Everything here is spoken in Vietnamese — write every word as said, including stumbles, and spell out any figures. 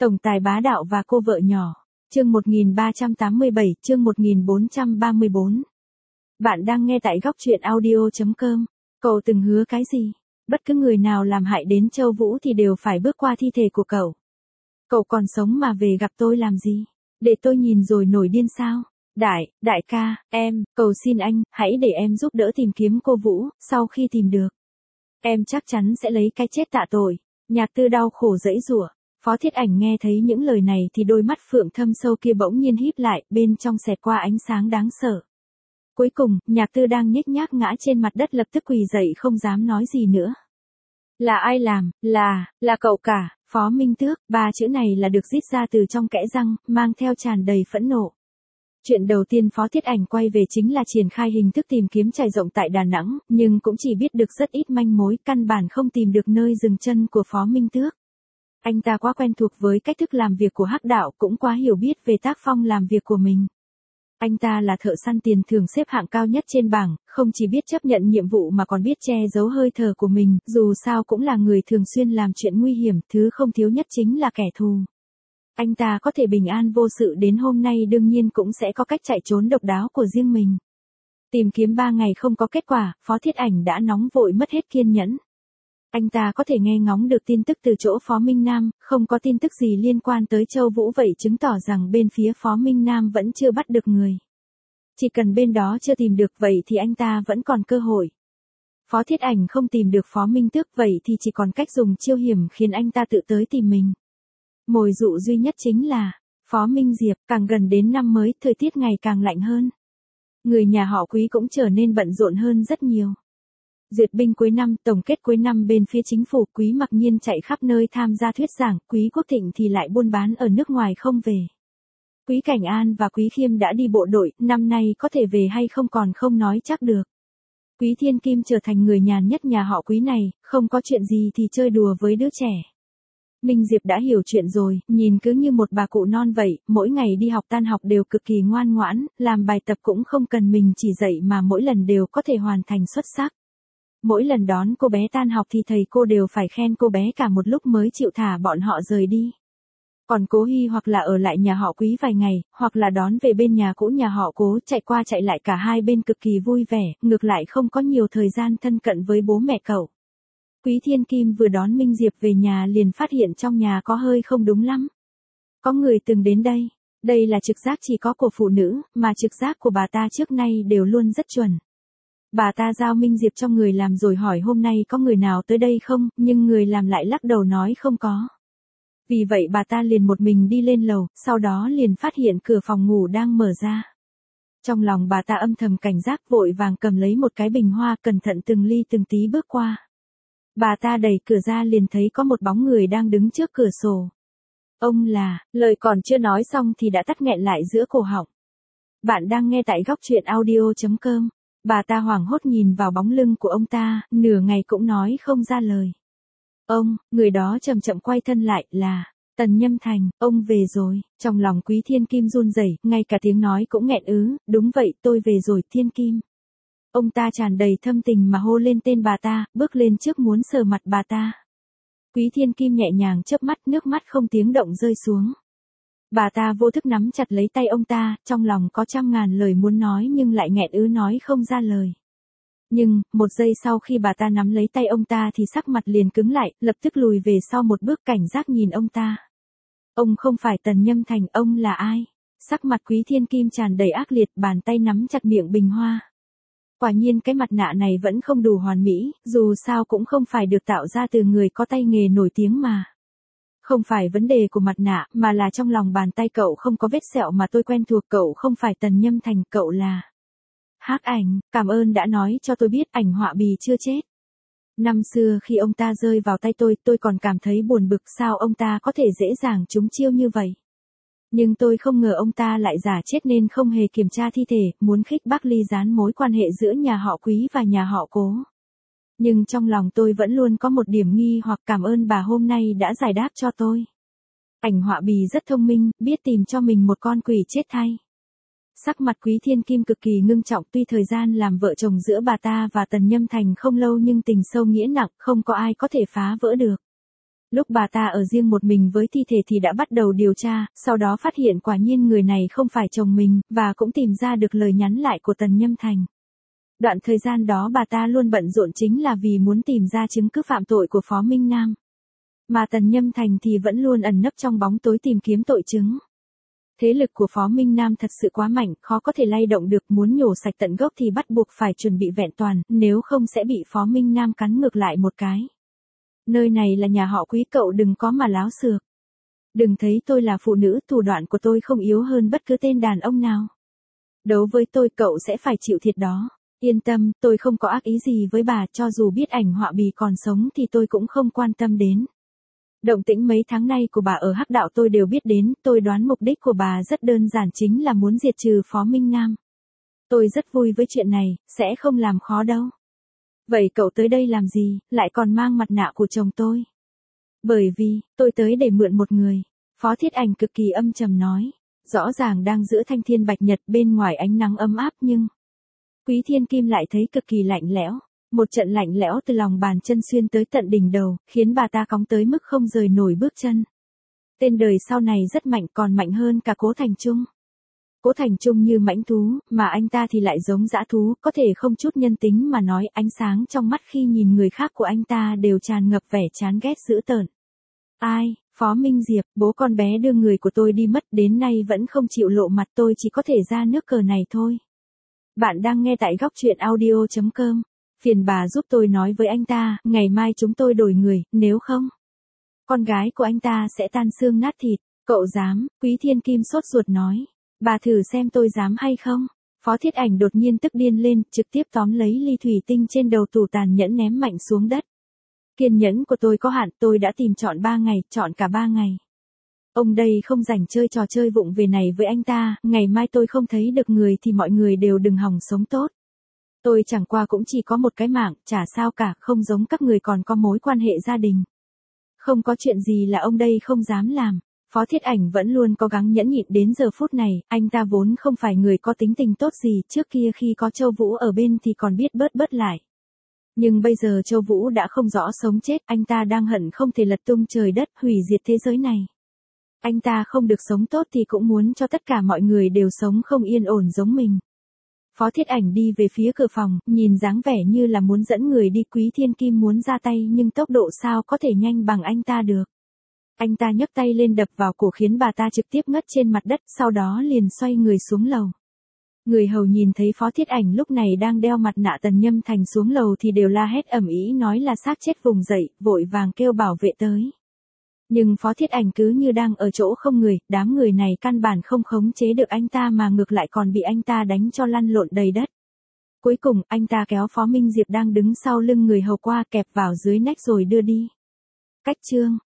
Tổng tài bá đạo và cô vợ nhỏ. Chương một nghìn ba trăm tám mươi bảy, chương một nghìn bốn trăm ba mươi bốn. Bạn đang nghe tại góc truyện audio chấm com. Cậu từng hứa cái gì? Bất cứ người nào làm hại đến Châu Vũ thì đều phải bước qua thi thể của cậu. Cậu còn sống mà về gặp tôi làm gì? Để tôi nhìn rồi nổi điên sao? Đại, đại ca, em, cầu xin anh, hãy để em giúp đỡ tìm kiếm cô Vũ, sau khi tìm được. Em chắc chắn sẽ lấy cái chết tạ tội. Nhạc Tư đau khổ giãy giụa. Phó Thiết Ảnh nghe thấy những lời này thì đôi mắt phượng thâm sâu kia bỗng nhiên híp lại, bên trong xẹt qua ánh sáng đáng sợ. Cuối cùng, Nhạc Tư đang nhếch nhác ngã trên mặt đất lập tức quỳ dậy không dám nói gì nữa. Là ai làm? Là, là cậu cả, Phó Minh Tước, ba chữ này là được rít ra từ trong kẽ răng, mang theo tràn đầy phẫn nộ. Chuyện đầu tiên Phó Thiết Ảnh quay về chính là triển khai hình thức tìm kiếm trải rộng tại Đà Nẵng, nhưng cũng chỉ biết được rất ít manh mối, căn bản không tìm được nơi dừng chân của Phó Minh Tước. Anh ta quá quen thuộc với cách thức làm việc của Hắc Đạo, cũng quá hiểu biết về tác phong làm việc của mình. Anh ta là thợ săn tiền thưởng xếp hạng cao nhất trên bảng, không chỉ biết chấp nhận nhiệm vụ mà còn biết che giấu hơi thở của mình, dù sao cũng là người thường xuyên làm chuyện nguy hiểm, thứ không thiếu nhất chính là kẻ thù. Anh ta có thể bình an vô sự đến hôm nay đương nhiên cũng sẽ có cách chạy trốn độc đáo của riêng mình. Tìm kiếm ba ngày không có kết quả, Phó Thiết Ảnh đã nóng vội mất hết kiên nhẫn. Anh ta có thể nghe ngóng được tin tức từ chỗ Phó Minh Nam, không có tin tức gì liên quan tới Châu Vũ vậy chứng tỏ rằng bên phía Phó Minh Nam vẫn chưa bắt được người. Chỉ cần bên đó chưa tìm được vậy thì anh ta vẫn còn cơ hội. Phó Thiết Ảnh không tìm được Phó Minh Tước vậy thì chỉ còn cách dùng chiêu hiểm khiến anh ta tự tới tìm mình. Mồi dụ duy nhất chính là Phó Minh Diệp. Càng gần đến năm mới, thời tiết ngày càng lạnh hơn. Người nhà họ Quý cũng trở nên bận rộn hơn rất nhiều. Duyệt binh cuối năm, tổng kết cuối năm bên phía chính phủ, Quý Mặc Nhiên chạy khắp nơi tham gia thuyết giảng, Quý Quốc Thịnh thì lại buôn bán ở nước ngoài không về. Quý Cảnh An và Quý Khiêm đã đi bộ đội, năm nay có thể về hay không còn không nói chắc được. Quý Thiên Kim trở thành người nhàn nhất nhà họ Quý này, không có chuyện gì thì chơi đùa với đứa trẻ. Minh Diệp đã hiểu chuyện rồi, nhìn cứ như một bà cụ non vậy, mỗi ngày đi học tan học đều cực kỳ ngoan ngoãn, làm bài tập cũng không cần mình chỉ dạy mà mỗi lần đều có thể hoàn thành xuất sắc. Mỗi lần đón cô bé tan học thì thầy cô đều phải khen cô bé cả một lúc mới chịu thả bọn họ rời đi. Còn Cố Hy hoặc là ở lại nhà họ Quý vài ngày, hoặc là đón về bên nhà cũ nhà họ Cố, chạy qua chạy lại cả hai bên cực kỳ vui vẻ, ngược lại không có nhiều thời gian thân cận với bố mẹ cậu. Quý Thiên Kim vừa đón Minh Diệp về nhà liền phát hiện trong nhà có hơi không đúng lắm. Có người từng đến đây, đây là trực giác chỉ có của phụ nữ, mà trực giác của bà ta trước nay đều luôn rất chuẩn. Bà ta giao Minh Diệp cho người làm rồi hỏi hôm nay có người nào tới đây không, nhưng người làm lại lắc đầu nói không có. Vì vậy bà ta liền một mình đi lên lầu, sau đó liền phát hiện cửa phòng ngủ đang mở ra. Trong lòng bà ta âm thầm cảnh giác vội vàng cầm lấy một cái bình hoa cẩn thận từng ly từng tí bước qua. Bà ta đẩy cửa ra liền thấy có một bóng người đang đứng trước cửa sổ. Ông là, lời còn chưa nói xong thì đã tắc nghẹn lại giữa cổ họng. Bạn đang nghe tại góc truyện audio chấm com. Bà ta hoảng hốt nhìn vào bóng lưng của ông ta, nửa ngày cũng nói không ra lời. Ông, người đó chậm chậm quay thân lại, là Tần Nhâm Thành, ông về rồi. Trong lòng Quý Thiên Kim run rẩy, ngay cả tiếng nói cũng nghẹn ứ, đúng vậy tôi về rồi Thiên Kim. Ông ta tràn đầy thâm tình mà hô lên tên bà ta, bước lên trước muốn sờ mặt bà ta. Quý Thiên Kim nhẹ nhàng chớp mắt, nước mắt không tiếng động rơi xuống. Bà ta vô thức nắm chặt lấy tay ông ta, trong lòng có trăm ngàn lời muốn nói nhưng lại nghẹn ứ nói không ra lời. Nhưng, một giây sau khi bà ta nắm lấy tay ông ta thì sắc mặt liền cứng lại, lập tức lùi về sau một bước cảnh giác nhìn ông ta. Ông không phải Tần Nhâm Thành, ông là ai? Sắc mặt Quý Thiên Kim tràn đầy ác liệt, bàn tay nắm chặt miệng bình hoa. Quả nhiên cái mặt nạ này vẫn không đủ hoàn mỹ, dù sao cũng không phải được tạo ra từ người có tay nghề nổi tiếng mà. Không phải vấn đề của mặt nạ, mà là trong lòng bàn tay cậu không có vết sẹo mà tôi quen thuộc, cậu không phải Tần Nhâm Thành, cậu là Hắc Ảnh, cảm ơn đã nói cho tôi biết Ảnh Họa Bì chưa chết. Năm xưa khi ông ta rơi vào tay tôi, tôi còn cảm thấy buồn bực sao ông ta có thể dễ dàng trúng chiêu như vậy. Nhưng tôi không ngờ ông ta lại giả chết nên không hề kiểm tra thi thể, muốn khích bác ly gián mối quan hệ giữa nhà họ Quý và nhà họ Cố. Nhưng trong lòng tôi vẫn luôn có một điểm nghi hoặc, cảm ơn bà hôm nay đã giải đáp cho tôi. Ảnh Họa Bì rất thông minh, biết tìm cho mình một con quỷ chết thay. Sắc mặt Quý Thiên Kim cực kỳ ngưng trọng, tuy thời gian làm vợ chồng giữa bà ta và Tần Nhâm Thành không lâu nhưng tình sâu nghĩa nặng, không có ai có thể phá vỡ được. Lúc bà ta ở riêng một mình với thi thể thì đã bắt đầu điều tra, sau đó phát hiện quả nhiên người này không phải chồng mình, và cũng tìm ra được lời nhắn lại của Tần Nhâm Thành. Đoạn thời gian đó bà ta luôn bận rộn chính là vì muốn tìm ra chứng cứ phạm tội của Phó Minh Nam. Mà Tần Nhâm Thành thì vẫn luôn ẩn nấp trong bóng tối tìm kiếm tội chứng. Thế lực của Phó Minh Nam thật sự quá mạnh, khó có thể lay động được, muốn nhổ sạch tận gốc thì bắt buộc phải chuẩn bị vẹn toàn, nếu không sẽ bị Phó Minh Nam cắn ngược lại một cái. Nơi này là nhà họ Quý, cậu đừng có mà láo xược. Đừng thấy tôi là phụ nữ, thủ đoạn của tôi không yếu hơn bất cứ tên đàn ông nào. Đấu với tôi cậu sẽ phải chịu thiệt đó. Yên tâm, tôi không có ác ý gì với bà, cho dù biết ảnh họa bì còn sống thì tôi cũng không quan tâm đến. Động tĩnh mấy tháng nay của bà ở Hắc Đạo tôi đều biết đến, tôi đoán mục đích của bà rất đơn giản, chính là muốn diệt trừ Phó Minh Nam. Tôi rất vui với chuyện này, sẽ không làm khó đâu. Vậy cậu tới đây làm gì, lại còn mang mặt nạ của chồng tôi? Bởi vì, tôi tới để mượn một người. Phó Thiết Ảnh cực kỳ âm trầm nói. Rõ ràng đang giữa thanh thiên bạch nhật, bên ngoài ánh nắng ấm áp nhưng... Quý Thiên Kim lại thấy cực kỳ lạnh lẽo. Một trận lạnh lẽo từ lòng bàn chân xuyên tới tận đỉnh đầu, khiến bà ta cóng tới mức không rời nổi bước chân. Tên đời sau này rất mạnh, còn mạnh hơn cả Cố Thành Trung. Cố Thành Trung như mãnh thú, mà anh ta thì lại giống dã thú, có thể không chút nhân tính mà nói, ánh sáng trong mắt khi nhìn người khác của anh ta đều tràn ngập vẻ chán ghét dữ tợn. Ai, Phó Minh Diệp, bố con bé đưa người của tôi đi mất, đến nay vẫn không chịu lộ mặt, tôi chỉ có thể ra nước cờ này thôi. Bạn đang nghe tại góc truyện audio chấm com. Phiền bà giúp tôi nói với anh ta, ngày mai chúng tôi đổi người, nếu không, con gái của anh ta sẽ tan xương nát thịt. Cậu dám? Quý Thiên Kim sốt ruột nói. Bà thử xem tôi dám hay không? Phó Thiết Ảnh đột nhiên tức điên lên, trực tiếp tóm lấy ly thủy tinh trên đầu tủ tàn nhẫn ném mạnh xuống đất. Kiên nhẫn của tôi có hạn, tôi đã tìm trọn ba ngày, chọn cả ba ngày. Ông đây không rảnh chơi trò chơi vụng về này với anh ta, ngày mai tôi không thấy được người thì mọi người đều đừng hòng sống tốt. Tôi chẳng qua cũng chỉ có một cái mạng, chả sao cả, không giống các người còn có mối quan hệ gia đình. Không có chuyện gì là ông đây không dám làm. Phó Thiết Ảnh vẫn luôn cố gắng nhẫn nhịn đến giờ phút này, anh ta vốn không phải người có tính tình tốt gì, trước kia khi có Châu Vũ ở bên thì còn biết bớt bớt lại. Nhưng bây giờ Châu Vũ đã không rõ sống chết, anh ta đang hận không thể lật tung trời đất, hủy diệt thế giới này. Anh ta không được sống tốt thì cũng muốn cho tất cả mọi người đều sống không yên ổn giống mình. Phó Thiết Ảnh đi về phía cửa phòng, nhìn dáng vẻ như là muốn dẫn người đi. Quý Thiên Kim muốn ra tay nhưng tốc độ sao có thể nhanh bằng anh ta được. Anh ta nhấc tay lên đập vào cổ khiến bà ta trực tiếp ngất trên mặt đất, sau đó liền xoay người xuống lầu. Người hầu nhìn thấy Phó Thiết Ảnh lúc này đang đeo mặt nạ Tần Nhâm Thành xuống lầu thì đều la hét ầm ĩ nói là xác chết vùng dậy, vội vàng kêu bảo vệ tới. Nhưng Phó Thiết Ảnh cứ như đang ở chỗ không người, đám người này căn bản không khống chế được anh ta mà ngược lại còn bị anh ta đánh cho lăn lộn đầy đất. Cuối cùng, anh ta kéo Phó Minh Diệp đang đứng sau lưng người hầu qua, kẹp vào dưới nách rồi đưa đi. Cách chương